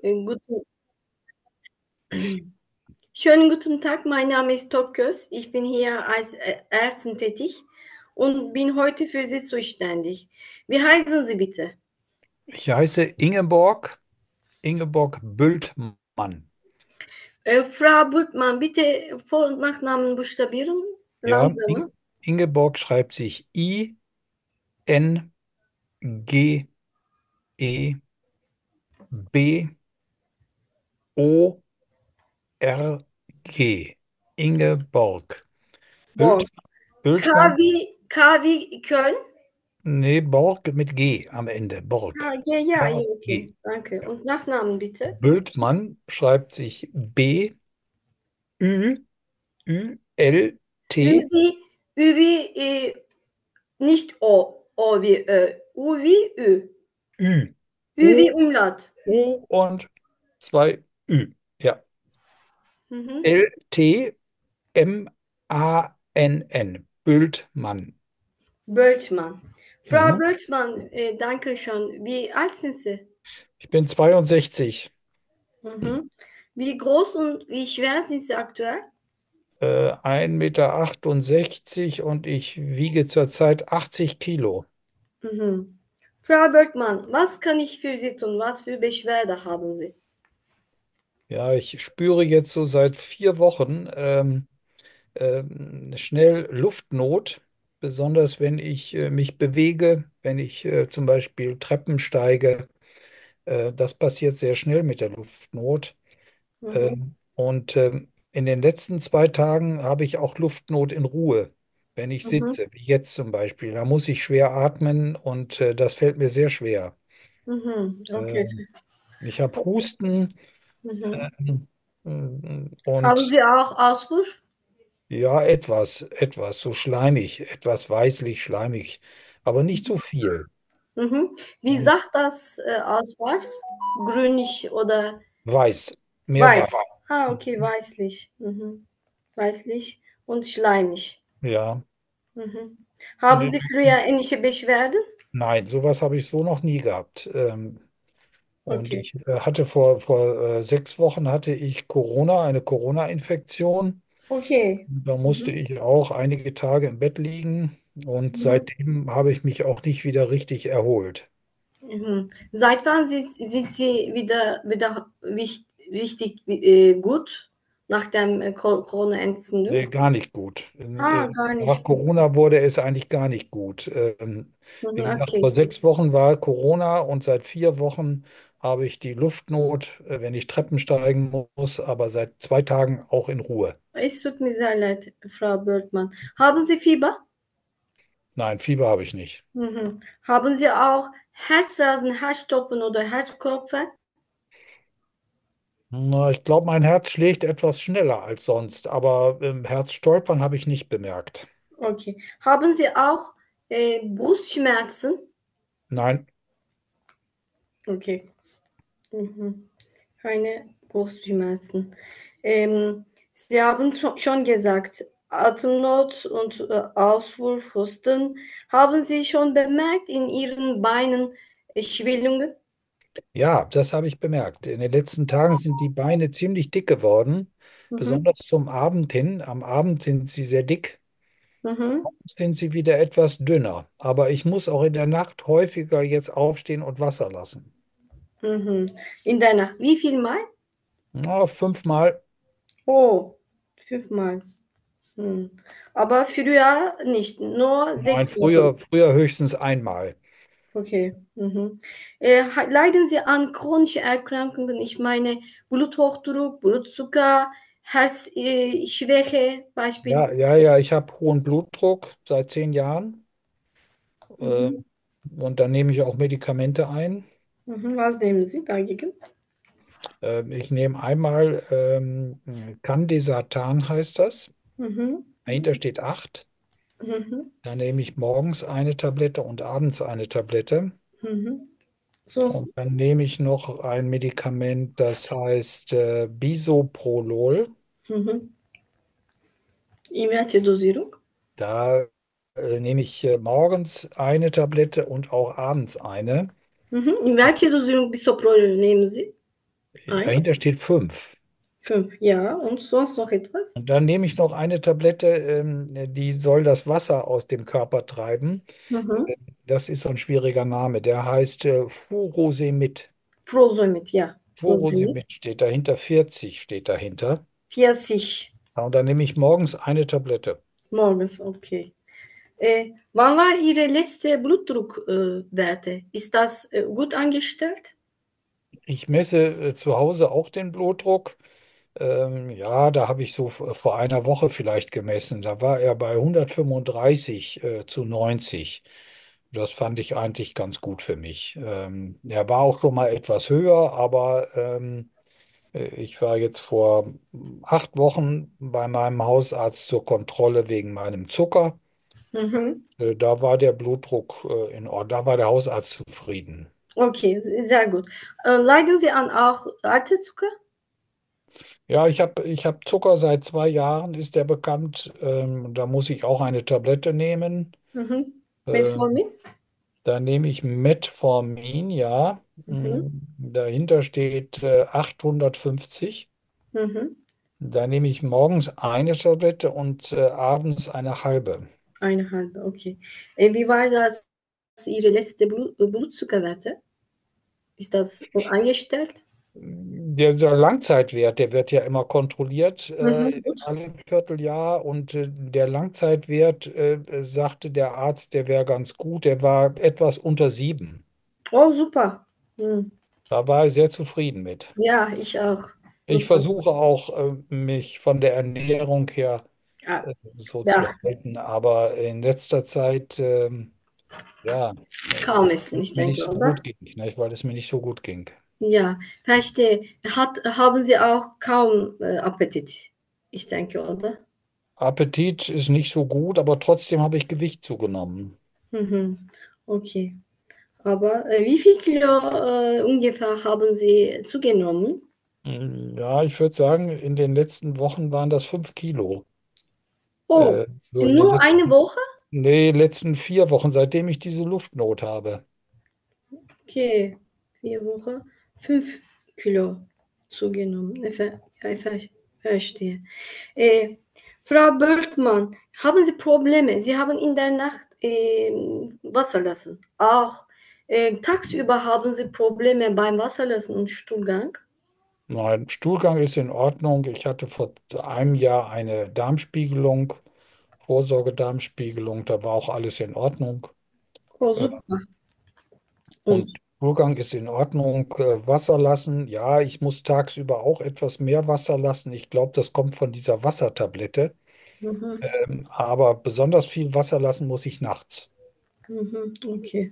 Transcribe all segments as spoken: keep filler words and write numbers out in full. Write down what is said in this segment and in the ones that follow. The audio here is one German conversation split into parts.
Äh, guten, schönen guten Tag, mein Name ist Topköz. Ich bin hier als äh, Ärztin tätig und bin heute für Sie zuständig. Wie heißen Sie bitte? Ich heiße Ingeborg, Ingeborg Bültmann. Äh, Frau Burtmann, bitte Vor- und Nachnamen buchstabieren. Ja, Langsamer. In Ingeborg schreibt sich I N G E B O R G. Ingeborg. Bült, Borg. K Bültmann? wie, K wie Köln. Nee, Borg mit G am Ende. Ah, Borg. ja, ja, ja, okay, B O G. danke. Ja. Und Nachnamen bitte. Bültmann schreibt sich B Ü Ü L Ü T wie, Ü wie, äh, nicht O, O wie Ö, U wie Ü. Ü. Ü wie U, Umlaut. U und zwei Ü. Ja. Mhm. L T M A N N. Bültmann. Bölçman. Frau Mhm. Bölçman, äh, danke schon. Wie alt sind Sie? Ich bin zweiundsechzig, Mhm. Wie groß und wie schwer sind Sie aktuell? äh, ein Meter achtundsechzig und ich wiege zurzeit achtzig Kilo. Mhm. Frau Bölçman, was kann ich für Sie tun? Was für Beschwerde haben Sie? Ja, ich spüre jetzt so seit vier Wochen ähm, ähm, schnell Luftnot, besonders wenn ich äh, mich bewege, wenn ich äh, zum Beispiel Treppen steige. Äh, das passiert sehr schnell mit der Luftnot. Mhm. Ähm, und ähm, in den letzten zwei Tagen habe ich auch Luftnot in Ruhe, wenn ich Mhm. sitze, wie jetzt zum Beispiel. Da muss ich schwer atmen und äh, das fällt mir sehr schwer. Mhm. Okay. Ähm, ich habe Husten Mhm. ähm, ähm, Haben und Sie auch Auswurf? ja, etwas, etwas, so schleimig, etwas weißlich, schleimig, aber nicht so viel. Mhm. Wie Und sagt das äh, Auswurf? Grünlich oder weiß, mehr weiß? weiß. Ah, okay, weißlich. Mhm. Weißlich und schleimig. Ja. Mhm. Und Haben in, Sie früher ähnliche Beschwerden? nein, sowas habe ich so noch nie gehabt. Ähm, Und Okay. ich äh, hatte vor, vor äh, sechs Wochen hatte ich Corona, eine Corona-Infektion. Okay. Da musste Mhm. ich auch einige Tage im Bett liegen und Mhm. seitdem habe ich mich auch nicht wieder richtig erholt. Mhm. Seit wann sind, sind Sie wieder, wieder wicht, richtig äh, gut nach der äh, Cor- Nee, Corona-Entzündung? gar nicht gut. Äh, Ah, gar Nach nicht gut. Corona wurde es eigentlich gar nicht gut. Ähm, Mhm, Wie gesagt, okay. vor sechs Wochen war Corona und seit vier Wochen habe ich die Luftnot, äh, wenn ich Treppen steigen muss, aber seit zwei Tagen auch in Ruhe. Es tut mir sehr leid, Frau Börtmann. Haben Sie Fieber? Nein, Fieber habe ich nicht. Mhm. Haben Sie auch Herzrasen, Herzstopfen oder Herzklopfen? Na, ich glaube, mein Herz schlägt etwas schneller als sonst, aber ähm, Herzstolpern habe ich nicht bemerkt. Okay. Haben Sie auch äh, Brustschmerzen? Nein, Okay. Mhm. Keine Brustschmerzen. Ähm, Sie haben scho- schon gesagt, Atemnot und äh, Auswurf, Husten. Haben Sie schon bemerkt in Ihren Beinen äh, Schwellungen? ja, das habe ich bemerkt. In den letzten Tagen sind die Beine ziemlich dick geworden, Mhm. besonders zum Abend hin. Am Abend sind sie sehr dick, Mhm. sind sie wieder etwas dünner. Aber ich muss auch in der Nacht häufiger jetzt aufstehen und Wasser lassen. Mhm. In der Nacht. Wie viel Mal? Na, fünfmal. Oh, fünfmal. Hm. Aber früher nicht, nur Nein, sechs Wochen. früher, früher höchstens einmal. Okay. Mhm. Äh, ha- leiden Sie an chronischen Erkrankungen? Ich meine Bluthochdruck, Blutzucker, Herzschwäche, äh, Schwäche, Beispiel. Ja, ja, ja, ich habe hohen Blutdruck seit zehn Jahren. Äh, Mhm. und dann nehme ich auch Medikamente ein. Mhm. Was nehmen Sie dagegen? Ähm, ich nehme einmal ähm, Candesartan heißt das. Mhm. Dahinter steht acht. Mhm. Dann nehme ich morgens eine Tablette und abends eine Tablette. Mhm. So. Und dann nehme ich noch ein Medikament, das heißt äh, Bisoprolol. Mhm. İlaç Dosierung. Da äh, nehme ich äh, morgens eine Tablette und auch abends eine. Mhm. İlaç Dosierung Bisoprolol nehmen Sie. Eins, Dahinter steht fünf. fünf, ja. Und sonst noch etwas? Und dann nehme ich noch eine Tablette, ähm, die soll das Wasser aus dem Körper treiben. Mhm. Das ist so ein schwieriger Name. Der heißt äh, Furosemid. Prosolid, ja. Prosolid. Furosemid steht dahinter, vierzig steht dahinter. vierzig Ja, und dann nehme ich morgens eine Tablette. morgens, okay. Äh, wann war Ihre letzte Blutdruckwerte? Äh, Werte? Ist das äh, gut angestellt? Ich messe äh, zu Hause auch den Blutdruck. Ähm, ja, da habe ich so v- vor einer Woche vielleicht gemessen. Da war er bei hundertfünfunddreißig äh, zu neunzig. Das fand ich eigentlich ganz gut für mich. Ähm, er war auch schon mal etwas höher, aber ähm, äh, ich war jetzt vor acht Wochen bei meinem Hausarzt zur Kontrolle wegen meinem Zucker. Mhm. Äh, da war der Blutdruck äh, in Ordnung, da war der Hausarzt zufrieden. Okay, sehr gut. Äh, leiden Sie an auch Alterszucker? Ja, ich habe ich hab Zucker seit zwei Jahren, ist der bekannt. Ähm, da muss ich auch eine Tablette nehmen. Mhm. Ähm, Metformin? da nehme ich Metformin, ja. Mhm. Mm, dahinter steht äh, achthundertfünfzig. Mhm. Da nehme ich morgens eine Tablette und äh, abends eine halbe. Eine halbe, okay. Äh, wie war das Ihre letzte Blut Blutzuckerwerte? Ist das eingestellt? Der, der Langzeitwert, der wird ja immer kontrolliert, Mhm, äh, gut. alle Vierteljahr. Und äh, der Langzeitwert, äh, sagte der Arzt, der wäre ganz gut. Der war etwas unter sieben. Oh, super. Mhm. Da war ich sehr zufrieden mit. Ja, ich auch. Ich Super. versuche auch, äh, mich von der Ernährung her Ah, äh, so zu ja, halten, aber in letzter Zeit, ähm, ja, äh, kaum essen, weil ich es mir denke, nicht so oder? gut ging, ne? Weil es mir nicht so gut ging. Ja, verstehe. Hat, haben Sie auch kaum äh, Appetit? Ich denke, oder? Appetit ist nicht so gut, aber trotzdem habe ich Gewicht zugenommen. Mhm. Okay. Aber äh, wie viel Kilo äh, ungefähr haben Sie zugenommen? Mm, Ja, ich würde sagen, in den letzten Wochen waren das fünf Kilo. Oh, Äh, so in in den nur eine letzten, Woche? nee, letzten vier Wochen, seitdem ich diese Luftnot habe. Okay, vier Wochen, fünf Kilo zugenommen. Ich ver ich ver verstehe. Äh, Frau Bergmann, haben Sie Probleme? Sie haben in der Nacht ähm, Wasser lassen. Auch äh, tagsüber haben Sie Probleme beim Wasserlassen und Stuhlgang? Mein Stuhlgang ist in Ordnung. Ich hatte vor einem Jahr eine Darmspiegelung, Vorsorgedarmspiegelung, da war auch alles in Ordnung. Oh, Äh, super. Und Und Stuhlgang ist in Ordnung. Äh, Wasser lassen, ja, ich muss tagsüber auch etwas mehr Wasser lassen. Ich glaube, das kommt von dieser Wassertablette. mhm, Ähm, aber besonders viel Wasser lassen muss ich nachts. mhm, okay.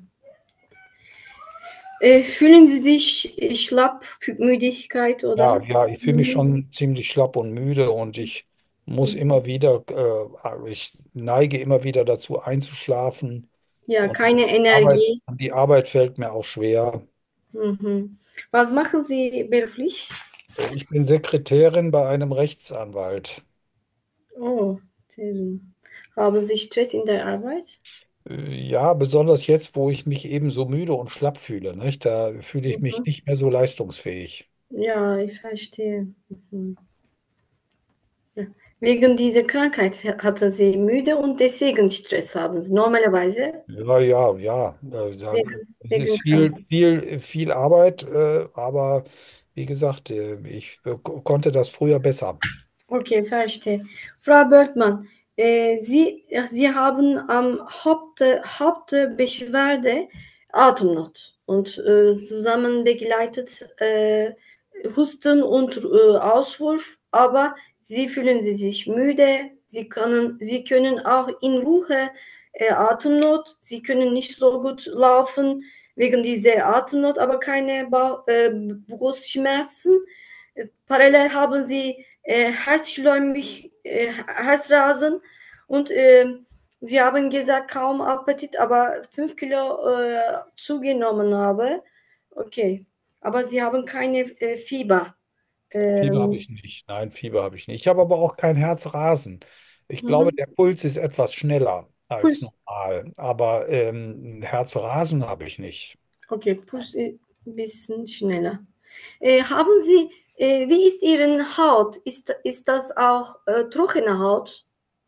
Äh, fühlen Sie sich äh, schlapp, Fü- Müdigkeit oder? Ja, ja, ich fühle mich Mhm. schon ziemlich schlapp und müde und ich muss immer wieder, äh, ich neige immer wieder dazu einzuschlafen Ja, und keine Arbeit, Energie. die Arbeit fällt mir auch schwer. Mhm. Was machen Sie beruflich? Äh, Ich bin Sekretärin bei einem Rechtsanwalt. Oh, schön. Haben Sie Stress in der Arbeit? Äh, Ja, besonders jetzt, wo ich mich eben so müde und schlapp fühle, nicht? Da fühle ich mich Mhm. nicht mehr so leistungsfähig. Ja, ich verstehe. Mhm. Ja. Wegen dieser Krankheit hatten Sie müde und deswegen Stress haben Sie. Normalerweise Ja, ja, ja. Äh, ja, wegen, es wegen ist viel, Krankheit. viel, viel Arbeit, äh, aber wie gesagt, äh, ich äh, ko- konnte das früher besser. Okay, verstehe. Frau Bergmann, äh, Sie, Sie haben am Haupt, Hauptbeschwerde Atemnot und äh, zusammen begleitet äh, Husten und äh, Auswurf, aber Sie fühlen Sie sich müde, Sie können, Sie können auch in Ruhe äh, Atemnot, Sie können nicht so gut laufen wegen dieser Atemnot, aber keine Bauch, äh, Brustschmerzen. Äh, Parallel haben Sie äh, herzschleimig, äh, Herzrasen und äh, Sie haben gesagt, kaum Appetit, aber fünf Kilo äh, zugenommen habe. Okay, aber Sie haben keine äh, Fieber. Fieber habe Ähm, ich nicht. Nein, Fieber habe ich nicht. Ich habe aber auch kein Herzrasen. Ich glaube, mhm. der Puls ist etwas schneller als Puls, normal, aber ähm, Herzrasen habe ich nicht. okay, Puls ist ein bisschen schneller. Äh, haben Sie, äh, wie ist Ihre Haut? Ist, ist das auch äh, trockene Haut?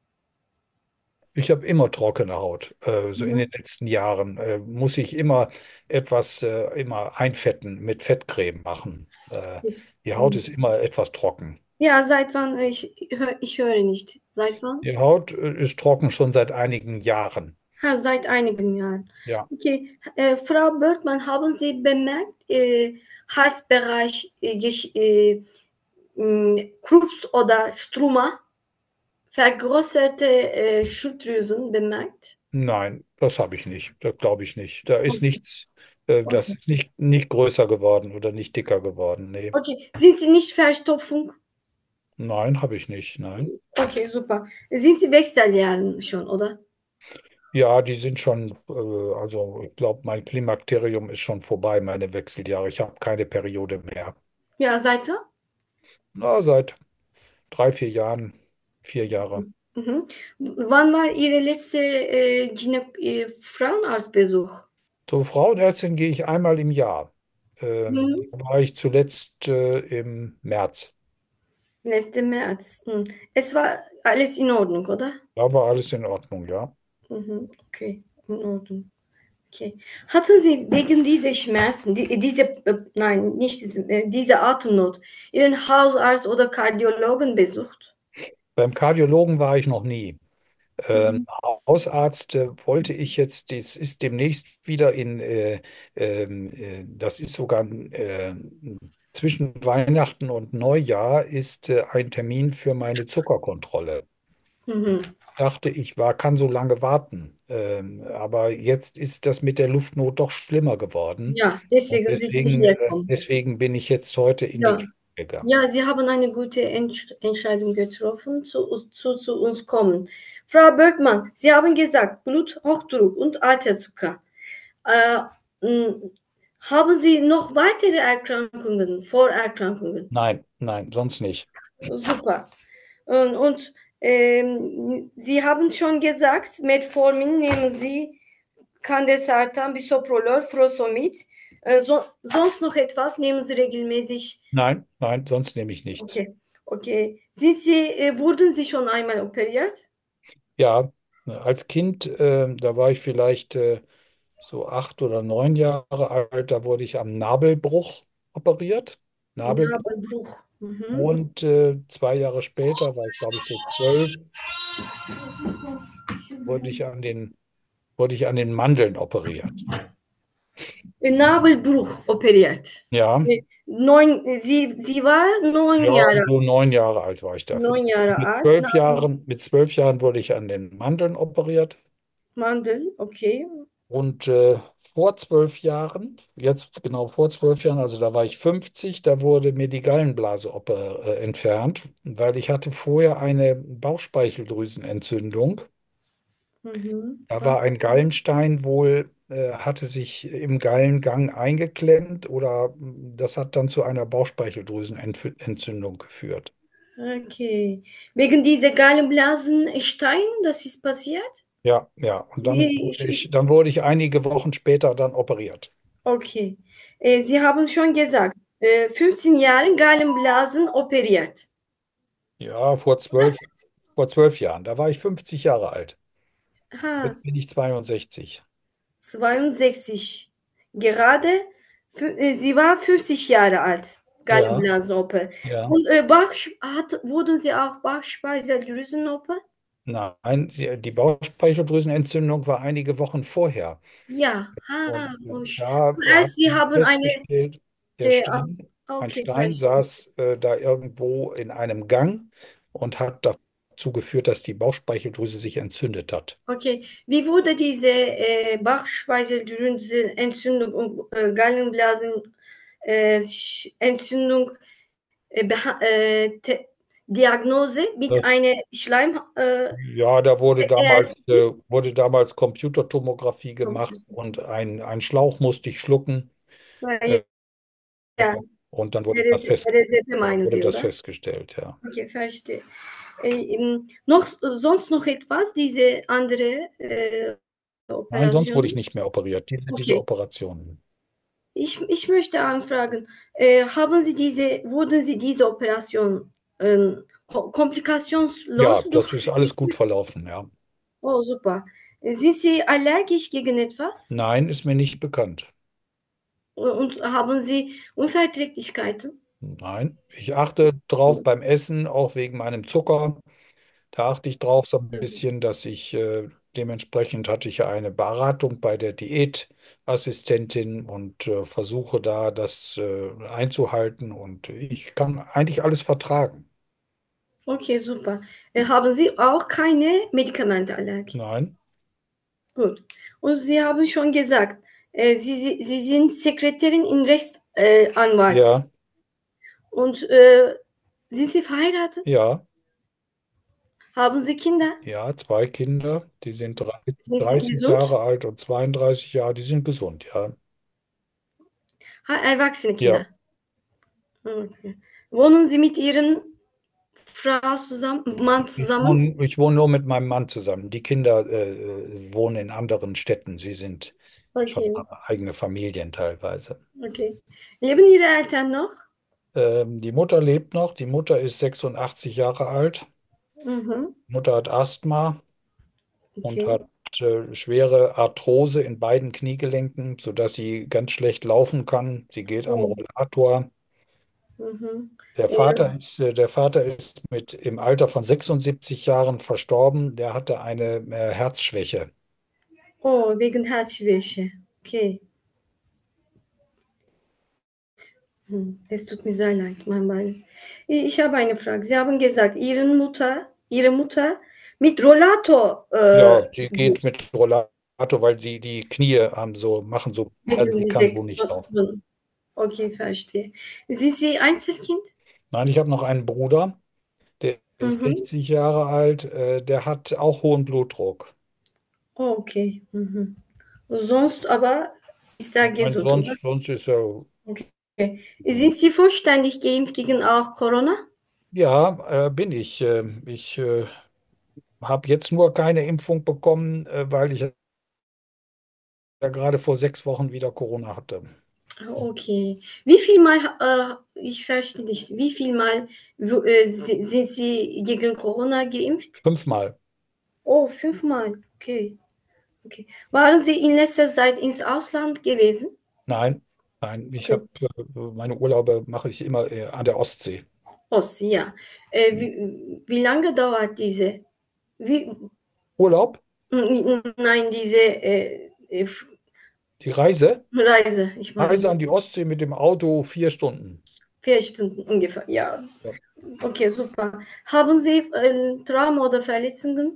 Ich habe immer trockene Haut. Äh, so in Mhm. den letzten Jahren äh, muss ich immer etwas äh, immer einfetten, mit Fettcreme machen. Äh, die Haut ist immer etwas trocken. Ja, seit wann? Ich, hö- ich höre nicht. Seit wann? Die Haut äh, ist trocken schon seit einigen Jahren. Ha, seit einigen Jahren. Ja, Okay, äh, Frau Bergmann, haben Sie bemerkt, äh, Halsbereich, äh, gesch- äh, mh, Krups oder Struma, vergrößerte äh, Schilddrüsen bemerkt? nein, das habe ich nicht. Das glaube ich nicht. Da ist Okay, nichts, äh, das okay. ist nicht, nicht größer geworden oder nicht dicker geworden. Nee, Okay, sind Sie nicht Verstopfung? nein, habe ich nicht. Nein. Okay, super. Sind Sie Wechseljahren schon, oder? Ja, die sind schon, äh, also ich glaube, mein Klimakterium ist schon vorbei, meine Wechseljahre. Ich habe keine Periode mehr. Ja, seit wann? Na, seit drei, vier Jahren, vier Jahre. Mhm. Wann war Ihre letzte äh, Gine äh, Frauenarztbesuch? Zur Frauenärztin gehe ich einmal im Jahr. Ähm, Mhm. da war ich zuletzt äh, im März. Letzte März. Mhm. Es war alles in Ordnung, oder? Da war alles in Ordnung, ja. Mhm. Okay, in Ordnung. Okay. Hatten Sie wegen dieser Schmerzen, die, diese, äh, nein, nicht diese, äh, diese Atemnot, Ihren Hausarzt oder Kardiologen besucht? Beim Kardiologen war ich noch nie. Ähm, Mhm. Hausarzt äh, wollte ich jetzt, das ist demnächst wieder in, äh, ähm, äh, das ist sogar äh, zwischen Weihnachten und Neujahr ist äh, ein Termin für meine Zuckerkontrolle. Mhm. Dachte ich, war, kann so lange warten. Ähm, aber jetzt ist das mit der Luftnot doch schlimmer geworden. Ja, Und deswegen sind Sie deswegen, hierher äh, gekommen. deswegen bin ich jetzt heute in die Ja. Klinik gegangen. Ja, Sie haben eine gute Entsch Entscheidung getroffen, zu, zu, zu uns kommen. Frau Bergmann, Sie haben gesagt, Bluthochdruck und Alterszucker. Äh, mh, haben Sie noch weitere Erkrankungen, Vorerkrankungen? Nein, nein, sonst nicht. Super. Und, und ähm, Sie haben schon gesagt, Metformin nehmen Sie, Candesartan, Bisoprolol, Furosemid. Äh, so, sonst noch etwas nehmen Sie regelmäßig. Nein, nein, sonst nehme ich nichts. Okay, okay. Sind Sie, äh, wurden Sie schon einmal operiert? Ja, als Kind, äh, da war ich vielleicht äh, so acht oder neun Jahre alt, da wurde ich am Nabelbruch operiert. Nabelbruch. Nabelbruch. Mhm. Und äh, zwei Jahre später, war ich glaube ich so zwölf, Was ist das? wurde ich an den, wurde ich an den Mandeln operiert. Äh, Nabelbruch operiert. Ja, Mit Neun, sie, sie war neun ja, Jahre, so neun Jahre alt war ich da neun vielleicht. Jahre Mit alt. zwölf Nabel, Jahren, mit zwölf Jahren wurde ich an den Mandeln operiert. Mandel, okay. Und äh, vor zwölf Jahren, jetzt genau vor zwölf Jahren, also da war ich fünfzig, da wurde mir die Gallenblase oper, äh, entfernt, weil ich hatte vorher eine Bauchspeicheldrüsenentzündung. Mhm. Da war ein Okay. Gallenstein wohl, äh, hatte sich im Gallengang eingeklemmt oder mh, das hat dann zu einer Bauchspeicheldrüsenentzündung geführt. Okay. Wegen dieser Gallenblasenstein, das ist passiert? Ja, ja. Und dann wurde Ich, ich, ich, dann wurde ich einige Wochen später dann operiert. okay. Äh, Sie haben schon gesagt, äh, fünfzehn Jahre Gallenblasen operiert. Ja, vor zwölf, vor zwölf Jahren. Da war ich fünfzig Jahre alt. Ha, Jetzt bin ich zweiundsechzig. zweiundsechzig. Gerade, fü- äh, sie war fünfzig Jahre alt, Ja, Gallenblasenoper. ja. Und äh, Bach, hat, wurden Sie auch Bauchspeicheldrüsenoper? Nein, die, die Bauchspeicheldrüsenentzündung war einige Wochen vorher. Ja, ha, Und oh, äh, sch- da hat heißt, Sie man haben eine, festgestellt, der äh, ah, Stein, ein okay, Stein verstehe. saß äh, da irgendwo in einem Gang und hat dazu geführt, dass die Bauchspeicheldrüse sich entzündet hat. Okay, wie wurde diese äh, Bauchspeicheldrüsenentzündung und äh, Gallenblasenentzündung äh, Sch- Entzündung, äh, beha- äh, te- Diagnose mit Das, einer Schleim, äh, ja, da wurde damals, R C T? äh, wurde damals Computertomographie gemacht Computer. und ein, ein Schlauch musste ich schlucken. Äh, Ja, und dann wurde R das S fest, R S V meinen wurde Sie, das oder? festgestellt, ja. Okay, verstehe. Äh, ähm, noch, sonst noch etwas, diese andere äh, Nein, sonst wurde ich Operation? nicht mehr operiert. Diese, diese Okay, Operationen. Ich, ich möchte anfragen, äh, haben Sie diese, wurden Sie diese Operation ähm, ko Ja, komplikationslos das ist alles gut durchgeführt? verlaufen, ja. Oh, super. Sind Sie allergisch gegen etwas? Nein, ist mir nicht bekannt. Und haben Sie Unverträglichkeiten? Nein, ich achte drauf beim Essen, auch wegen meinem Zucker. Da achte ich drauf so ein bisschen, dass ich äh, dementsprechend hatte ich ja eine Beratung bei der Diätassistentin und äh, versuche da das äh, einzuhalten und ich kann eigentlich alles vertragen. Okay, super. Äh, haben Sie auch keine Medikamentenallergie? Nein, Gut. Und Sie haben schon gesagt, äh, Sie, Sie, Sie sind Sekretärin in Rechtsanwalt. Äh, Anwalt. ja, Und äh, sind Sie verheiratet? ja, Haben Sie Kinder? ja, zwei Kinder, die sind drei- Sind Sie dreißig gesund? Jahre alt und zweiunddreißig Jahre, die sind gesund, ja. Ha, erwachsene Ja, Kinder. Okay. Wohnen Sie mit Ihrem Frau zusammen, Mann ich zusammen? wohne, ich wohne nur mit meinem Mann zusammen. Die Kinder äh, äh, wohnen in anderen Städten. Sie sind schon Okay, eigene Familien teilweise. okay. Leben Ihre Eltern noch? Ähm, die Mutter lebt noch. Die Mutter ist sechsundachtzig Jahre alt. Mhm. Die Mutter hat Asthma und Okay. hat äh, schwere Arthrose in beiden Kniegelenken, sodass sie ganz schlecht laufen kann. Sie geht am Oh. Rollator. Mhm. Der Äh, Vater ist, äh, der Vater ist mit im Alter von sechsundsiebzig Jahren verstorben. Der hatte eine äh, Herzschwäche. oh, wegen Herzschwäche. Okay. Hm. Es tut mir sehr leid, mein Mann. Ich habe eine Frage. Sie haben gesagt, Ihre Mutter, Ihre Mutter mit Rollator äh, Ja, die geht mit Rollator, weil die, die Knie haben so, machen so, also wegen die kann dieser. so nicht laufen. Okay, verstehe. Sind Sie Einzelkind? Nein, ich habe noch einen Bruder, der ist Mhm. sechzig Jahre alt, äh, der hat auch hohen Blutdruck. Oh, okay. Mhm. Sonst aber ist er Nein, gesund, oder? sonst, sonst ist er Okay. Sind Sie vollständig geimpft gegen auch Corona? ja, äh, bin ich. Äh, ich äh, habe jetzt nur keine Impfung bekommen, äh, weil ich ja gerade vor sechs Wochen wieder Corona hatte. Okay. Wie viel Mal, äh, ich verstehe nicht, wie viel Mal wo, äh, si- sind Sie gegen Corona geimpft? Fünfmal. Oh, fünfmal. Okay. Okay. Waren Sie in letzter Zeit ins Ausland gewesen? Nein, nein, ich Okay. habe äh, meine Urlaube mache ich immer äh, an der Ostsee. Ostsee, ja. Äh, wie, wie lange dauert diese? Wie, Urlaub, nein, diese äh, äh, die Reise, Reise, ich Reise meine, an die Ostsee mit dem Auto vier Stunden. vier Stunden ungefähr, ja. Ja. Okay, super. Haben Sie äh, Trauma oder Verletzungen?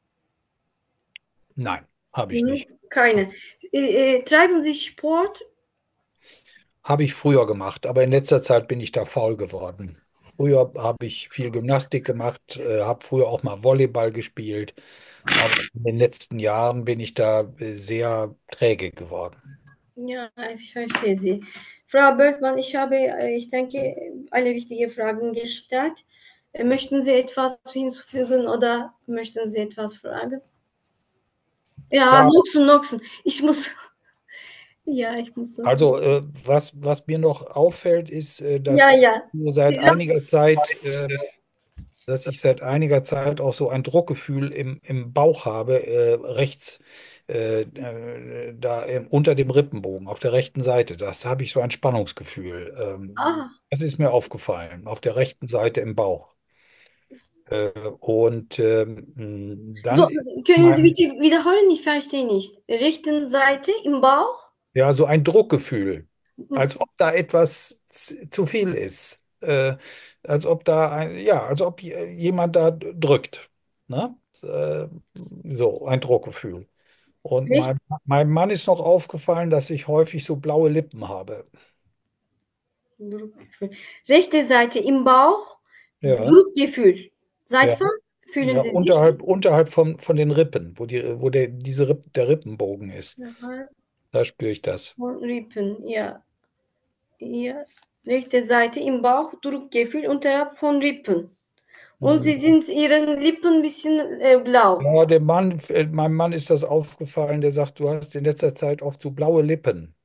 Nein, habe ich Mhm, nicht. keine. Äh, äh, treiben Sie Sport? Habe ich früher gemacht, aber in letzter Zeit bin ich da faul geworden. Früher habe ich viel Gymnastik gemacht, äh, habe früher auch mal Volleyball gespielt, aber in den letzten Jahren bin ich da äh, sehr träge geworden. Ja, ich verstehe Sie. Frau Bergmann, ich habe, äh, ich denke, alle wichtigen Fragen gestellt. Äh, Möchten Sie etwas hinzufügen oder möchten Sie etwas fragen? Ja, Ja, Noxen, Noxen. Ich muss, ja, ich muss so. also äh, was, was mir noch auffällt, ist, äh, Ja, dass ja. nur seit Ja. einiger Zeit äh, dass ich seit einiger Zeit auch so ein Druckgefühl im, im Bauch habe, äh, rechts, äh, äh, da im, unter dem Rippenbogen, auf der rechten Seite. Das habe ich so ein Spannungsgefühl. Ähm, Ah, das ist mir aufgefallen, auf der rechten Seite im Bauch. Äh, und ähm, dann so, ist können Sie mein, bitte wiederholen? Ich verstehe nicht. Rechten Seite im Bauch? ja, so ein Druckgefühl, als ob da etwas zu zu viel ist. Äh, als ob da ein, ja, als ob jemand da drückt. Ne? Äh, so ein Druckgefühl. Und Recht, mein, meinem Mann ist noch aufgefallen, dass ich häufig so blaue Lippen habe. Druckgefühl. Rechte Seite im Bauch, Ja, Druckgefühl. Seit ja, wann fühlen ja, Sie sich? unterhalb, unterhalb von, von den Rippen, wo die, wo der, diese Ripp, der Rippenbogen ist. Aha, Da spüre ich das. von Rippen, ja. Ja. Rechte Seite im Bauch, Druckgefühl unterhalb von Rippen. Und Mhm. Sie sind Ihren Lippen ein bisschen äh, blau. Ja, dem Mann, äh, meinem Mann ist das aufgefallen, der sagt, du hast in letzter Zeit oft so blaue Lippen.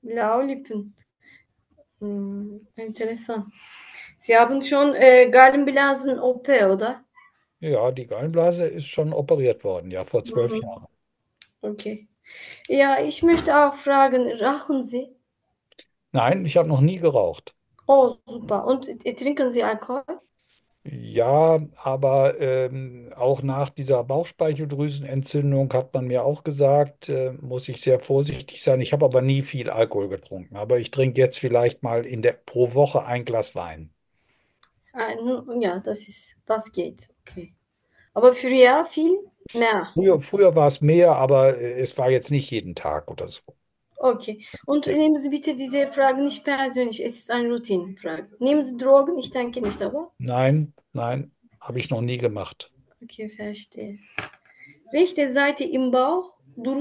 Blaue Lippen. Hm, enteresan. Sie haben schon äh, Gallenblasen-O P, oder? Ja, die Gallenblase ist schon operiert worden, ja, vor zwölf Mhm. Jahren. Okay. Ja, ich möchte auch fragen, rauchen Sie? Nein, ich habe noch nie geraucht. Oh, super. Und äh, trinken Sie Alkohol? Ja, aber ähm, auch nach dieser Bauchspeicheldrüsenentzündung hat man mir auch gesagt, äh, muss ich sehr vorsichtig sein. Ich habe aber nie viel Alkohol getrunken. Aber ich trinke jetzt vielleicht mal in der pro Woche ein Glas Wein. Ah, nu- ja, das ist, das geht. Okay. Aber früher viel mehr. Früher, früher war es mehr, aber äh, es war jetzt nicht jeden Tag oder so. Okay. Und nehmen Sie bitte diese Frage nicht persönlich. Es ist eine Routinefrage. Nehmen Sie Drogen? Ich denke nicht, aber. Nein, nein, habe ich noch nie gemacht. Okay, verstehe. Rechte Seite im Bauch,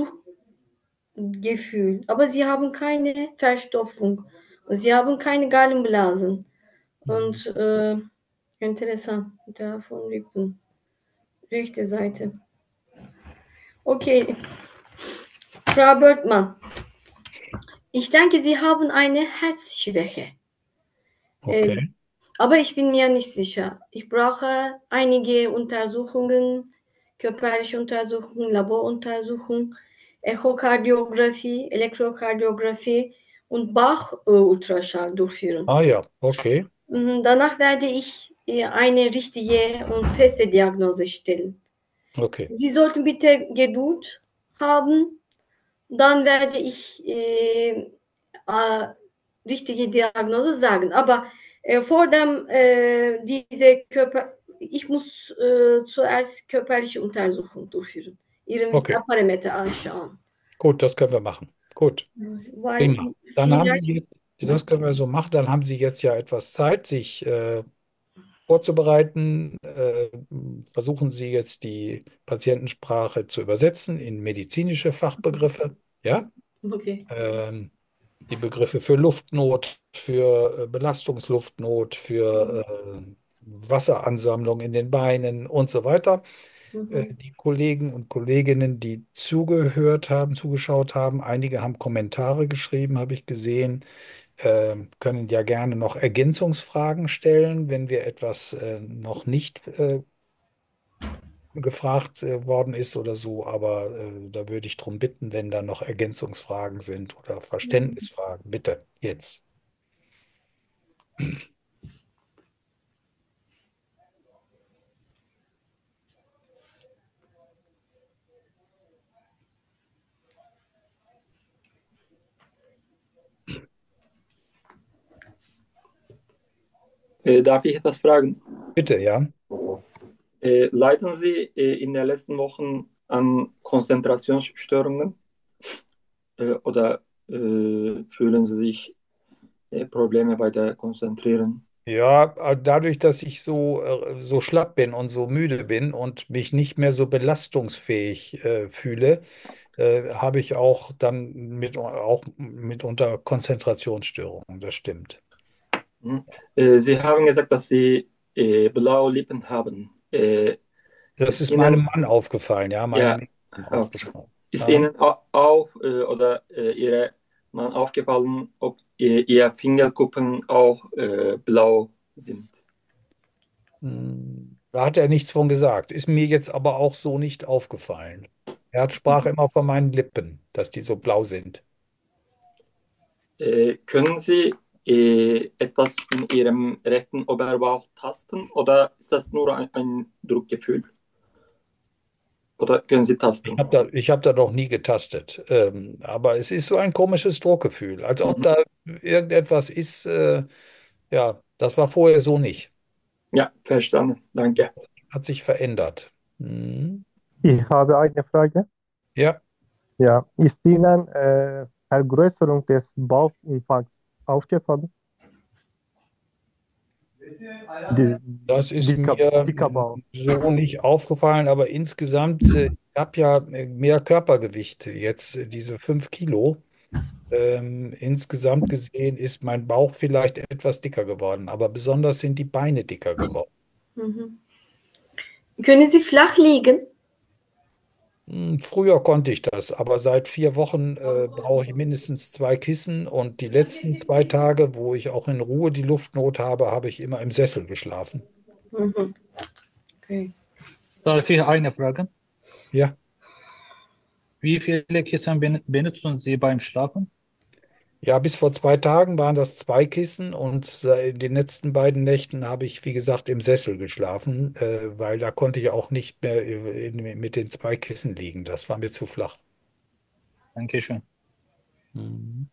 Gefühl. Aber sie haben keine Verstopfung. Und sie haben keine Gallenblasen. Mhm. Und äh, interessant. Davon Lippen. Rechte Seite. Okay, Frau Bergmann. Ich denke, Sie haben eine Herzschwäche. Äh, Okay, aber ich bin mir nicht sicher. Ich brauche einige Untersuchungen, körperliche Untersuchungen, Laboruntersuchungen, Echokardiographie, Elektrokardiographie und Bach-Ultraschall durchführen. ah ja, okay, Mhm, danach werde ich äh, eine richtige und feste Diagnose stellen. okay, Sie sollten bitte Geduld haben, dann werde ich äh, äh, richtige Diagnose sagen. Aber äh, vor dem äh, diese Körper, ich muss äh, zuerst körperliche Untersuchung durchführen, Ihren okay. Vitalparameter anschauen, Gut, das können wir machen. Gut, weil prima. Dann haben Sie vielleicht, jetzt, das können wir so machen, dann haben Sie jetzt ja etwas Zeit, sich äh, vorzubereiten. Äh, versuchen Sie jetzt die Patientensprache zu übersetzen in medizinische Fachbegriffe. Ja? okay. Ähm, die Begriffe für Luftnot, für äh, Belastungsluftnot, für äh, Wasseransammlung in den Beinen und so weiter. Äh, Mhm. die Kollegen und Kolleginnen, die zugehört haben, zugeschaut haben, einige haben Kommentare geschrieben, habe ich gesehen, äh, können ja gerne noch Ergänzungsfragen stellen, wenn wir etwas äh, noch nicht äh, gefragt äh, worden ist oder so. Aber äh, da würde ich darum bitten, wenn da noch Ergänzungsfragen sind oder Verständnisfragen, bitte jetzt. Äh, darf ich etwas fragen? Bitte, ja. Äh, leiden Sie äh, in den letzten Wochen an Konzentrationsstörungen äh, oder äh, fühlen Sie sich äh, Probleme bei der Konzentrieren? Ja, äh, dadurch, dass ich so, äh, so schlapp bin und so müde bin und mich nicht mehr so belastungsfähig äh, fühle, äh, habe ich auch dann mit, auch mitunter Konzentrationsstörungen. Das stimmt. Mhm. Äh, Sie haben gesagt, dass Sie äh, blaue Lippen haben. Äh, Das ist ist meinem Ihnen, Mann aufgefallen, ja, meinem ja, Mädchen aufgefallen. aufgefallen. Ist Ja. Ihnen au- auch äh, oder äh, Ihre Mann aufgefallen, ob ihr, Ihr Fingerkuppen auch äh, blau sind? Hm, Da hat er nichts von gesagt. Ist mir jetzt aber auch so nicht aufgefallen. Er hat, sprach immer von meinen Lippen, dass die so blau sind. Äh, können Sie äh, etwas in Ihrem rechten Oberbauch tasten oder ist das nur ein, ein Druckgefühl? Oder können Sie Ich tasten? habe da, ich hab da noch nie getastet. Ähm, aber es ist so ein komisches Druckgefühl, als ob Mhm. da irgendetwas ist. Äh, ja, das war vorher so nicht. Ja, verstanden. Danke. Hat sich verändert. Hm. Ich habe eine Frage. Ja, Ja, ist Ihnen äh, Vergrößerung des Bauchumfangs aufgefallen? Die, das ist dicker, mir dicker Bauch. so nicht aufgefallen, aber insgesamt, äh, ich habe ja mehr Körpergewicht jetzt, äh, diese fünf Kilo. Ähm, insgesamt gesehen ist mein Bauch vielleicht etwas dicker geworden, aber besonders sind die Beine dicker geworden. Mhm. Können Sie flach liegen? Hm, Früher konnte ich das, aber seit vier Wochen äh, brauche ich mindestens zwei Kissen und die letzten zwei Tage, wo ich auch in Ruhe die Luftnot habe, habe ich immer im Sessel geschlafen. Mhm. Okay. Darf ich eine Frage? Ja, Wie viele Kissen ben- benutzen Sie beim Schlafen? ja, bis vor zwei Tagen waren das zwei Kissen und se- in den letzten beiden Nächten habe ich, wie gesagt, im Sessel geschlafen, äh, weil da konnte ich auch nicht mehr äh, in, mit den zwei Kissen liegen. Das war mir zu flach. Dankeschön. Mhm.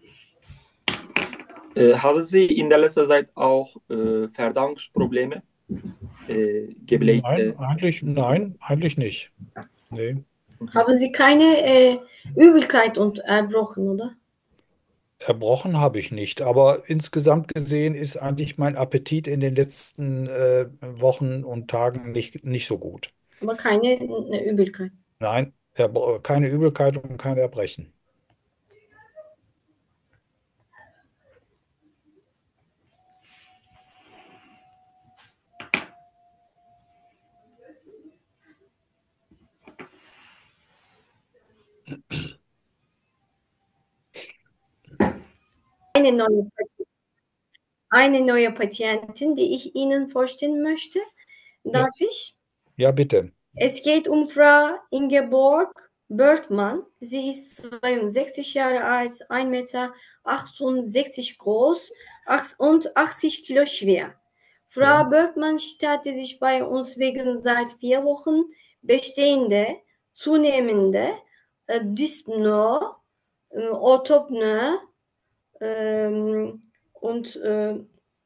Äh, haben Sie in der letzten Zeit auch äh, Verdauungsprobleme, äh, Nein, geblähte? eigentlich, nein, eigentlich nicht. Nee. Haben Sie keine äh, Übelkeit und Erbrochen, oder? Erbrochen habe ich nicht, aber insgesamt gesehen ist eigentlich mein Appetit in den letzten äh, Wochen und Tagen nicht, nicht so gut. Aber keine äh, Übelkeit. Nein, Erbro- keine Übelkeit und kein Erbrechen. Eine neue, Pati- eine neue Patientin, die ich Ihnen vorstellen möchte. Ja, Darf ich? ja, bitte. Es geht um Frau Ingeborg Bergmann. Sie ist zweiundsechzig Jahre alt, ein Meter achtundsechzig groß und achtzig Kilo schwer. Frau Ja. Bergmann stellte sich bei uns wegen seit vier Wochen bestehende, zunehmende äh, Dyspnoe, äh, Orthopnoe ähm, und äh,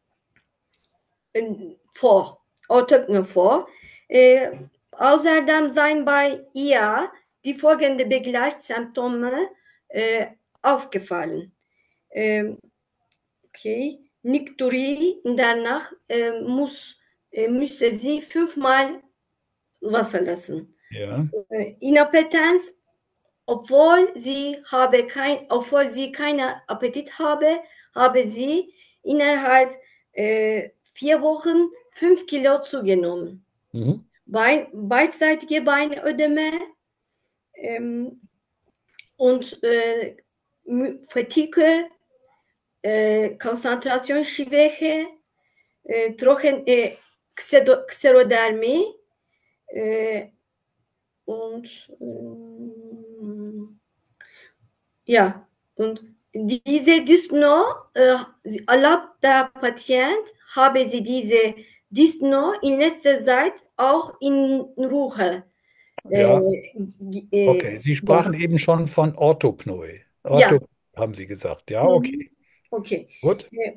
in- vor, Orthopnoe vor. Äh, Außerdem seien bei ihr die folgenden Begleitsymptome äh, aufgefallen. Ähm, okay. Nikturie in der Nacht äh, muss, äh, müsse sie fünfmal Wasser lassen. Ja. Äh, Inappetenz, obwohl sie habe kein, obwohl sie keinen Appetit habe, habe sie innerhalb äh, vier Wochen fünf Kilo zugenommen. Mhm. Bein, beidseitige Beinödeme ähm, und äh, Fatigue, äh, Konzentrationsschwäche, äh, Trocken, äh, Xedo, Xerodermie äh, und ähm, ja, und diese Dyspnoe, äh, erlaubt der Patient, habe sie diese Dyspnoe in letzter Zeit auch in Ruhe äh, Ja, äh, okay. Sie sprachen gehabt. eben schon von Orthopnoe. Ja, Ortho, haben Sie gesagt. Ja, mhm, okay. okay. Gut. Äh,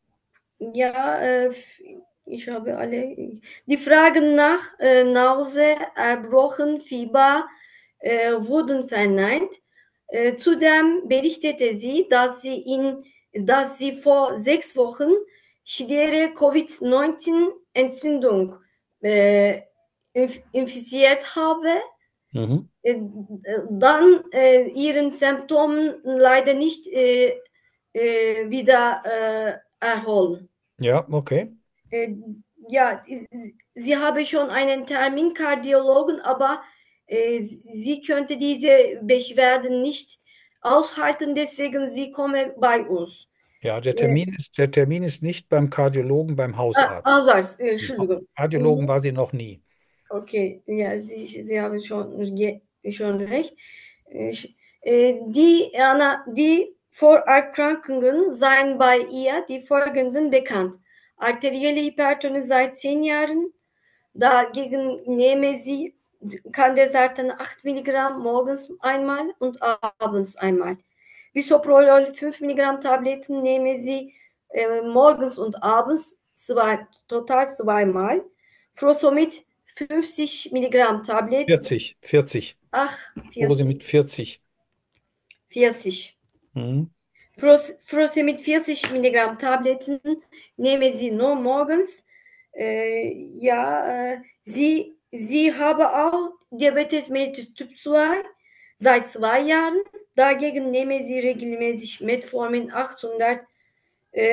Ja, äh, ich habe alle. Die Fragen nach äh, Nase, Erbrochen, Fieber äh, wurden verneint. Äh, zudem berichtete sie, dass sie, in, dass sie vor sechs Wochen schwere Covid neunzehn-Entzündung äh, inf infiziert habe, Mhm. äh, dann äh, ihren Symptomen leider nicht äh, äh, wieder äh, erholen. Ja, okay. Äh, ja, sie habe schon einen Termin Kardiologen, aber äh, sie könnte diese Beschwerden nicht aushalten, deswegen sie komme bei uns. Ja, der Äh, Termin ist, der Termin ist nicht beim Kardiologen, beim ah, Hausarzt. Hausarzt, äh, Beim Entschuldigung. Kardiologen Mhm. war sie noch nie. Okay, ja, Sie, Sie haben schon, ge- schon recht. Ich, äh, die, Anna, die Vorerkrankungen seien bei ihr die folgenden bekannt. Arterielle Hypertonie seit zehn Jahren. Dagegen nehme sie Candesartan acht Milligramm morgens einmal und abends einmal. Bisoprolol fünf Milligramm Tabletten nehme sie äh, morgens und abends zwei, total zweimal. Furosemid fünfzig Milligramm Tabletten, vierzig, vierzig. ach, Kurse vierzig, mit vierzig. vierzig. Mhm. Furos- Furosemid vierzig Milligramm Tabletten nehme sie nur morgens. Äh, ja, äh, sie, sie habe auch Diabetes mellitus Typ zwei seit zwei Jahren. Dagegen nehme sie regelmäßig Metformin achthundert, äh,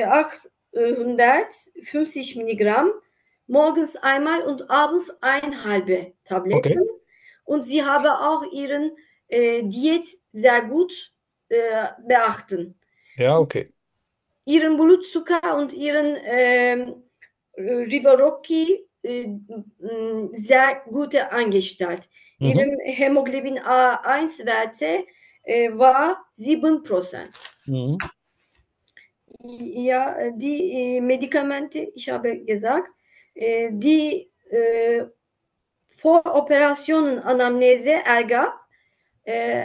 achthundertfünfzig Milligramm morgens einmal und abends eine halbe Okay. Tabletten. und sie habe auch ihren äh, Diät sehr gut äh, beachten. Ja, okay. Ihren Blutzucker und ihren ähm, äh, Rivaroxi äh, m, sehr gut angestellt. Mhm. Ihren Hämoglobin A eins Werte äh, war sieben Prozent. Mhm. Ja, die äh, Medikamente, ich habe gesagt, äh, die äh, Voroperationen-Anamnese ergab, äh,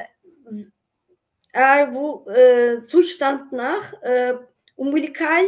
er bu e, Zustand nach e, umbilical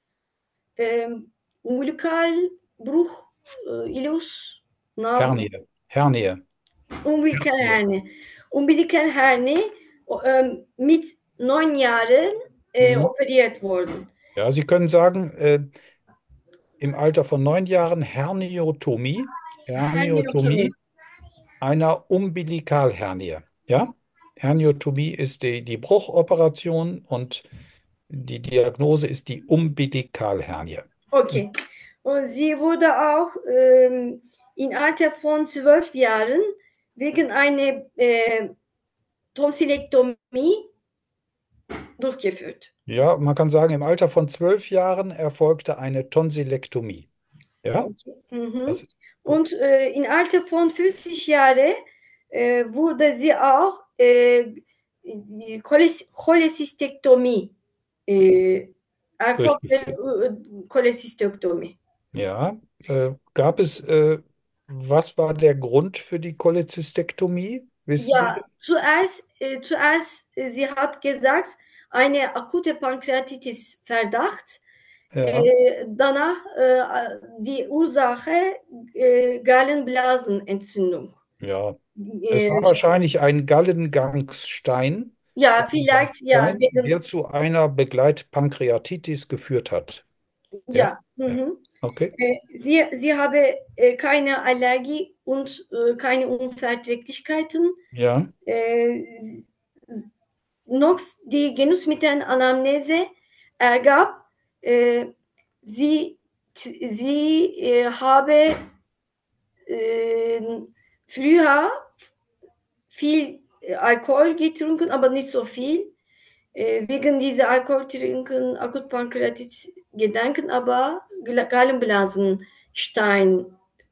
e, Umbilikalbruch e, Ilus na, Hernie. Hernie. umbilical Hernie. hernie. Umbilical hernie o, e, mit neun Jahren e, Mhm. operiert worden. Ja, Sie können sagen, äh, im Alter von neun Jahren Herniotomie, Herniotomie. Herniotomie einer Umbilikalhernie. Ja? Herniotomie ist die, die Bruchoperation und die Diagnose ist die Umbilikalhernie. Okay. Und sie wurde auch ähm, im Alter von zwölf Jahren wegen einer äh, Tonsillektomie durchgeführt. Ja, man kann sagen, im Alter von zwölf Jahren erfolgte eine Tonsillektomie. Ja, Okay. Mhm. das ist gut. Und äh, im Alter von fünfzig Jahren äh, wurde sie auch äh, die Choles Cholesystektomie äh, erfolgte Durchgeführt. äh, Cholesystektomie. Ja, äh, gab es, äh, was war der Grund für die Cholezystektomie? Wissen Sie das? Ja, zuerst, äh, zuerst, äh, sie hat gesagt, eine akute Pankreatitis-Verdacht. Ja, Äh, danach äh, die Ursache äh, Gallenblasenentzündung. ja. Es Äh, war wahrscheinlich ein Gallengangsstein. ja, vielleicht, ja, Gallengangsstein, wegen, der zu einer Begleitpankreatitis geführt hat. Ja, ja. ja. Mhm. Okay. Äh, sie, sie habe äh, keine Allergie und äh, keine Unverträglichkeiten. Ja, Äh, s- noch die Genussmittelanamnese ergab, äh, sie, sie äh, habe äh, früher viel äh, Alkohol getrunken, aber nicht so viel. Äh, wegen dieser Alkohol trinken, Akutpankreatitis Gedanken, aber Gallenblasenstein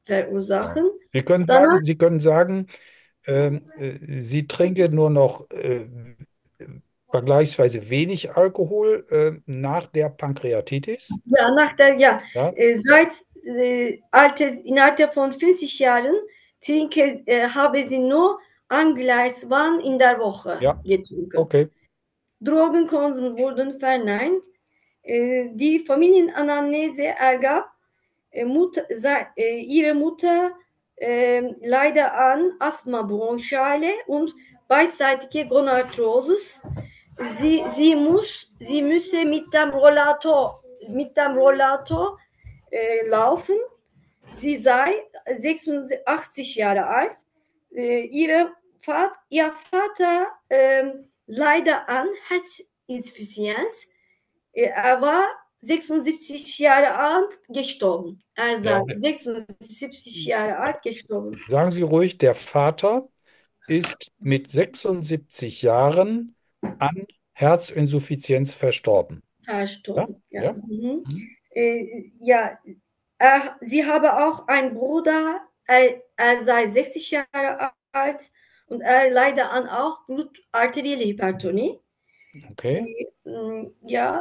ja. verursachen. Wir können Danach, sagen, Sie können sagen, ähm, äh, Sie trinken nur noch äh, vergleichsweise wenig Alkohol äh, nach der Pankreatitis. ja, nach der, ja, Ja, äh, seit äh, Alter, in Alter von fünfzig Jahren trinke, äh, habe sie nur ein Glas Wein in der Woche ja, getrunken. okay. Drogenkonsum wurden verneint. Äh, die Familienanamnese ergab, äh, Mutter, äh, ihre Mutter äh, leider an Asthma bronchiale und beidseitige Gonarthrosis. Sie, sie muss, sie müsse mit dem Rollator, mit dem Rollator äh, laufen. Sie sei sechsundachtzig Jahre alt. Äh, ihre Vat, ihr Vater äh, leider an Herzinsuffizienz. Äh, Er war sechsundsiebzig Jahre alt gestorben. Er sei Ja, sechsundsiebzig Jahre alt gestorben. sagen Sie ruhig, der Vater ist mit sechsundsiebzig Jahren an Herzinsuffizienz verstorben. Ja, Verstorben, ja. ja. Mhm. Mhm. Äh, ja, er, sie habe auch einen Bruder, er, er sei sechzig Jahre alt und er leider an auch blutarterielle Hypertonie. Okay. Äh, ja,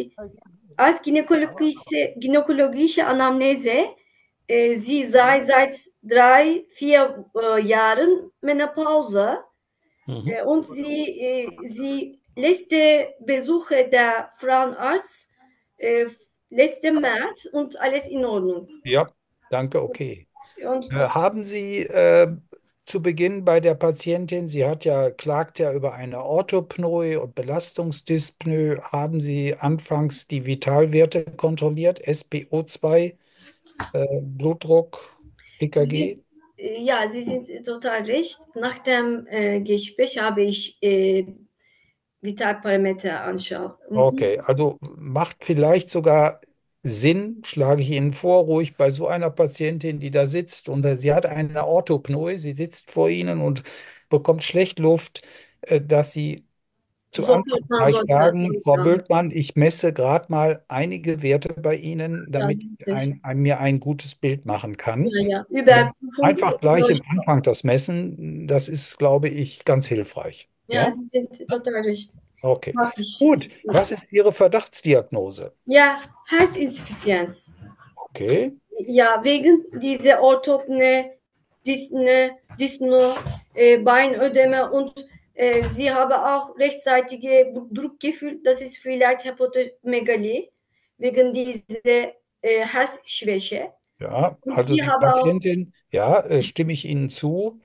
als gynäkologische, gynäkologische Anamnese, äh, sie sei seit drei, vier äh, Jahren Menopause Mhm. äh, und sie, äh, sie letzte Besuche der Frauenarzt äh, letzte März und alles in Ordnung. Ja, danke, okay. Und Äh, haben Sie äh, zu Beginn bei der Patientin, sie hat ja, klagt ja über eine Orthopnoe und Belastungsdyspnoe, haben Sie anfangs die Vitalwerte kontrolliert, S p O zwei, äh, Blutdruck, E K G? sie, äh, ja, Sie sind total recht. Nach dem äh, Gespräch habe ich äh, Vitalparameter anschaut. Mhm. Okay, also macht vielleicht sogar Sinn, schlage ich Ihnen vor, ruhig bei so einer Patientin, die da sitzt und äh, sie hat eine Orthopnoe, sie sitzt vor Ihnen und bekommt schlecht Luft, äh, dass Sie zu Anfang Sofort mal gleich sollte sagen, Frau ja, Bültmann, ich messe gerade mal einige Werte bei Ihnen, das damit ist ich richtig. ein, ein, mir ein gutes Bild machen kann. Ja, ja. Äh, Überprüfung. Einfach gleich am Anfang das Messen, das ist, glaube ich, ganz hilfreich. Ja, Ja? Sie sind total richtig. Okay. Mach ich. Gut. Was ist Ihre Verdachtsdiagnose? Ja, Herzinsuffizienz. Okay. Ja, wegen dieser Orthopne, Dyspne, Dyspno, äh, Beinödeme und äh, sie haben auch rechtzeitige Druckgefühl. Das ist vielleicht Hepatomegalie wegen dieser äh, Herzschwäche. Ja, Und also sie die haben auch, Patientin, ja, äh, stimme ich Ihnen zu.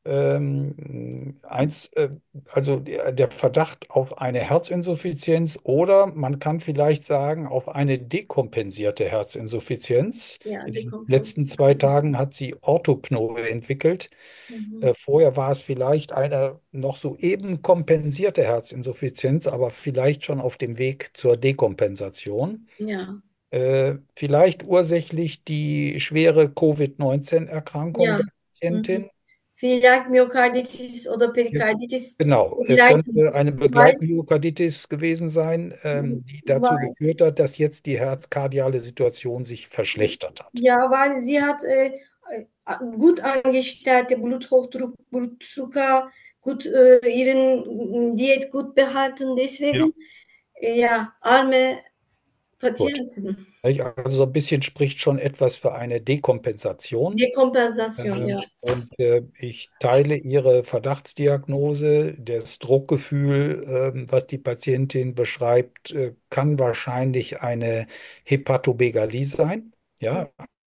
Ähm, eins, äh, also der, der Verdacht auf eine Herzinsuffizienz oder man kann vielleicht sagen auf eine dekompensierte Herzinsuffizienz. ja, In den Dekompensation. letzten zwei Tagen hat sie Orthopnoe entwickelt. Mhm. Äh, vorher war es vielleicht eine noch so eben kompensierte Herzinsuffizienz, aber vielleicht schon auf dem Weg zur Dekompensation. Ja, Äh, vielleicht ursächlich die schwere Covid neunzehn-Erkrankung ja. der Mhm. Patientin. Vielleicht Myokarditis oder Perikarditis Genau, es begleiten, könnte eine weil, Begleitmyokarditis gewesen sein, ähm, die dazu weil geführt hat, dass jetzt die herzkardiale Situation sich verschlechtert hat. ja, weil sie hat äh, äh, gut angestellte Bluthochdruck, Blutzucker, gut äh, ihren Diät gut behalten. Ja, Deswegen, äh, ja, arme gut. Patienten. Nicht? Also so ein bisschen spricht schon etwas für eine Dekompensation. Dekompensation, Ähm, ja. Und äh, ich teile Ihre Verdachtsdiagnose. Das Druckgefühl, ähm, was die Patientin beschreibt, äh, kann wahrscheinlich eine Hepatomegalie sein. Ja,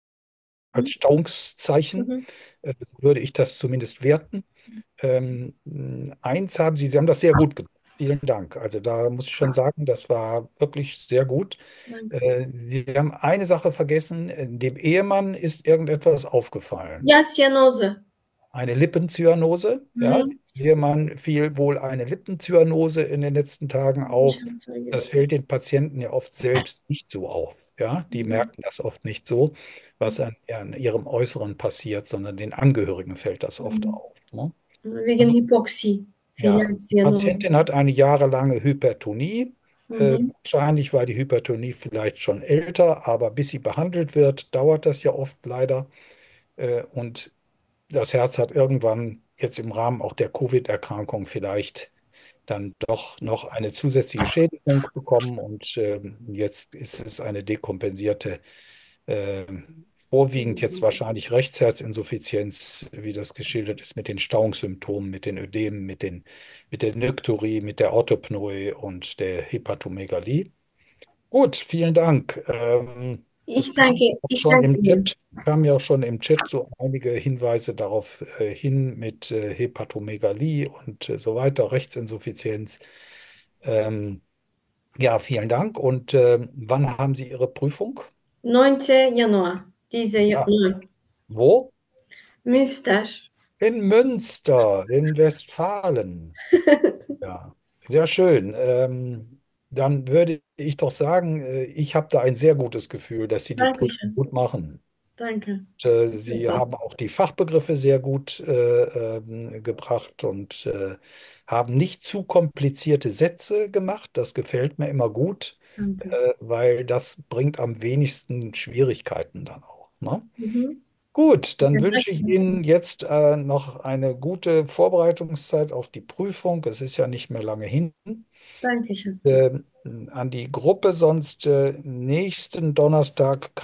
als Mhm. Stauungszeichen Mhm. äh, so würde ich das zumindest werten. Ähm, eins haben Sie, Sie haben das sehr gut gemacht. Vielen Dank. Also da muss ich schon sagen, das war wirklich sehr gut. Danke. Äh, Sie haben eine Sache vergessen, äh, dem Ehemann ist irgendetwas aufgefallen. Ja, Cyanose. Eine Lippenzyanose, ja. Mhm. Dem Ehemann fiel wohl eine Lippenzyanose in den letzten Tagen Ich auf. habe Das vergessen. fällt den Patienten ja oft selbst nicht so auf, ja. Die Mhm. merken das oft nicht so, was an, an ihrem Äußeren passiert, sondern den Angehörigen fällt das oft Mhm. auf, ne? Wegen Also Hypoxie. ja, Vielleicht die Cyanose. Patientin hat eine jahrelange Hypertonie. Äh, Mhm. wahrscheinlich war die Hypertonie vielleicht schon älter, aber bis sie behandelt wird, dauert das ja oft leider. Äh, und das Herz hat irgendwann jetzt im Rahmen auch der Covid-Erkrankung vielleicht dann doch noch eine zusätzliche Schädigung bekommen und ähm, jetzt ist es eine dekompensierte, ähm, vorwiegend jetzt wahrscheinlich Rechtsherzinsuffizienz, wie das geschildert ist, mit den Stauungssymptomen, mit den Ödemen, mit den, mit der Nykturie, mit der Orthopnoe und der Hepatomegalie. Gut, vielen Dank. Ähm, Ich es kam danke, auch ich schon danke im Ihnen. Chat, kamen ja auch schon im Chat so einige Hinweise darauf äh, hin mit äh, Hepatomegalie und äh, so weiter, Rechtsinsuffizienz. Ähm, ja, vielen Dank. Und ähm, wann haben Sie Ihre Prüfung? neunten Januar. Diese Ah, Jahr. wo? Münster. In Münster, in Westfalen. Ja, sehr schön. Ähm, dann würde ich doch sagen, äh, ich habe da ein sehr gutes Gefühl, dass Sie die Prüfung Dankeschön. gut machen. Danke. Äh, Sie haben auch die Fachbegriffe sehr gut äh, ähm, gebracht und äh, haben nicht zu komplizierte Sätze gemacht. Das gefällt mir immer gut, Danke. äh, weil das bringt am wenigsten Schwierigkeiten dann auch. Ne? Mhm. Gut, Ja, dann wünsche ich danke. Ihnen jetzt äh, noch eine gute Vorbereitungszeit auf die Prüfung. Es ist ja nicht mehr lange hin. Dankeschön. Ähm, an die Gruppe sonst äh, nächsten Donnerstag